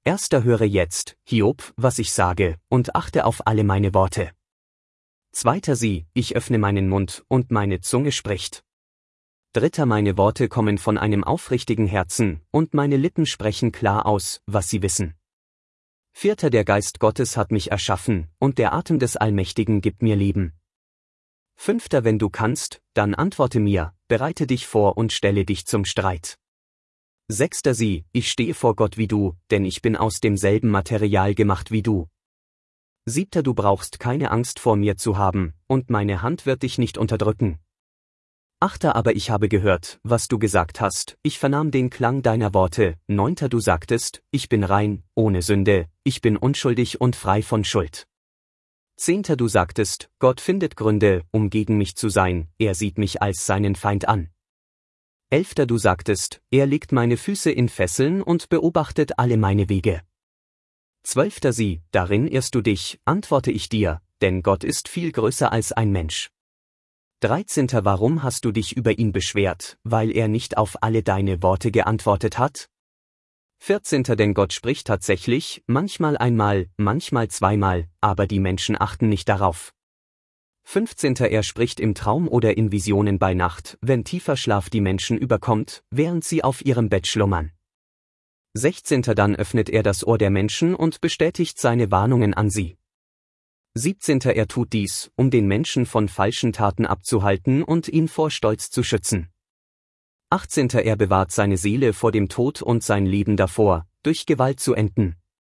Erster, höre jetzt, Hiob, was ich sage, und achte auf alle meine Worte. Zweiter, sieh, ich öffne meinen Mund, und meine Zunge spricht. Dritter, meine Worte kommen von einem aufrichtigen Herzen, und meine Lippen sprechen klar aus, was sie wissen. Vierter, der Geist Gottes hat mich erschaffen, und der Atem des Allmächtigen gibt mir Leben. Fünfter, wenn du kannst, dann antworte mir, bereite dich vor und stelle dich zum Streit. Sechster, sieh, ich stehe vor Gott wie du, denn ich bin aus demselben Material gemacht wie du. Siebter, du brauchst keine Angst vor mir zu haben, und meine Hand wird dich nicht unterdrücken. Achter, aber ich habe gehört, was du gesagt hast, ich vernahm den Klang deiner Worte. Neunter, du sagtest, ich bin rein, ohne Sünde, ich bin unschuldig und frei von Schuld. Zehnter, du sagtest, Gott findet Gründe, um gegen mich zu sein, er sieht mich als seinen Feind an. Elfter, du sagtest, er legt meine Füße in Fesseln und beobachtet alle meine Wege. Zwölfter, sieh, darin irrst du dich, antworte ich dir, denn Gott ist viel größer als ein Mensch. 13. Warum hast du dich über ihn beschwert, weil er nicht auf alle deine Worte geantwortet hat? 14. Denn Gott spricht tatsächlich, manchmal einmal, manchmal zweimal, aber die Menschen achten nicht darauf. 15. Er spricht im Traum oder in Visionen bei Nacht, wenn tiefer Schlaf die Menschen überkommt, während sie auf ihrem Bett schlummern. 16. Dann öffnet er das Ohr der Menschen und bestätigt seine Warnungen an sie. 17. Er tut dies, um den Menschen von falschen Taten abzuhalten und ihn vor Stolz zu schützen. 18. Er bewahrt seine Seele vor dem Tod und sein Leben davor, durch Gewalt zu enden.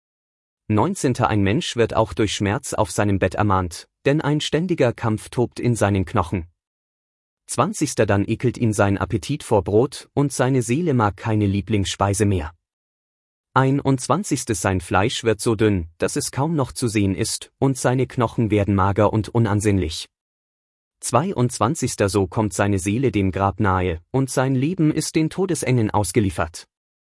19. Ein Mensch wird auch durch Schmerz auf seinem Bett ermahnt, denn ein ständiger Kampf tobt in seinen Knochen. 20. Dann ekelt ihn sein Appetit vor Brot, und seine Seele mag keine Lieblingsspeise mehr. 21. Sein Fleisch wird so dünn, dass es kaum noch zu sehen ist, und seine Knochen werden mager und unansehnlich. 22. So kommt seine Seele dem Grab nahe, und sein Leben ist den Todesengeln ausgeliefert.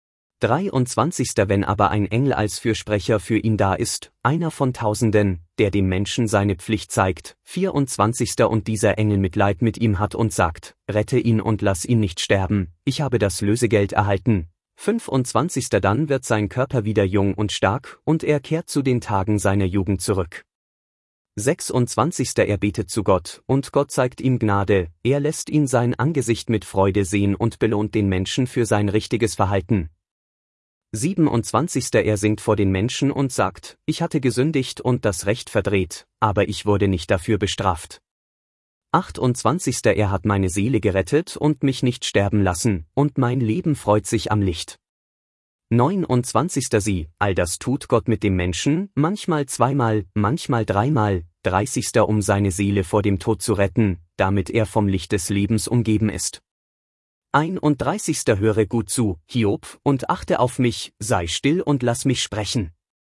23. Wenn aber ein Engel als Fürsprecher für ihn da ist, einer von Tausenden, der dem Menschen seine Pflicht zeigt. 24. Und dieser Engel Mitleid mit ihm hat und sagt, rette ihn und lass ihn nicht sterben, ich habe das Lösegeld erhalten. 25. Dann wird sein Körper wieder jung und stark, und er kehrt zu den Tagen seiner Jugend zurück. 26. Er betet zu Gott, und Gott zeigt ihm Gnade, er lässt ihn sein Angesicht mit Freude sehen und belohnt den Menschen für sein richtiges Verhalten. 27. Er singt vor den Menschen und sagt, ich hatte gesündigt und das Recht verdreht, aber ich wurde nicht dafür bestraft. 28. Er hat meine Seele gerettet und mich nicht sterben lassen, und mein Leben freut sich am Licht. 29. Sieh, all das tut Gott mit dem Menschen, manchmal zweimal, manchmal dreimal, 30. um seine Seele vor dem Tod zu retten, damit er vom Licht des Lebens umgeben ist. 31. Höre gut zu, Hiob, und achte auf mich, sei still und lass mich sprechen.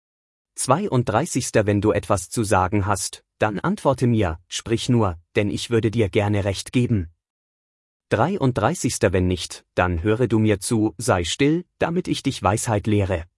32. Wenn du etwas zu sagen hast, dann antworte mir, sprich nur, denn ich würde dir gerne Recht geben. 33. Wenn nicht, dann höre du mir zu, sei still, damit ich dich Weisheit lehre.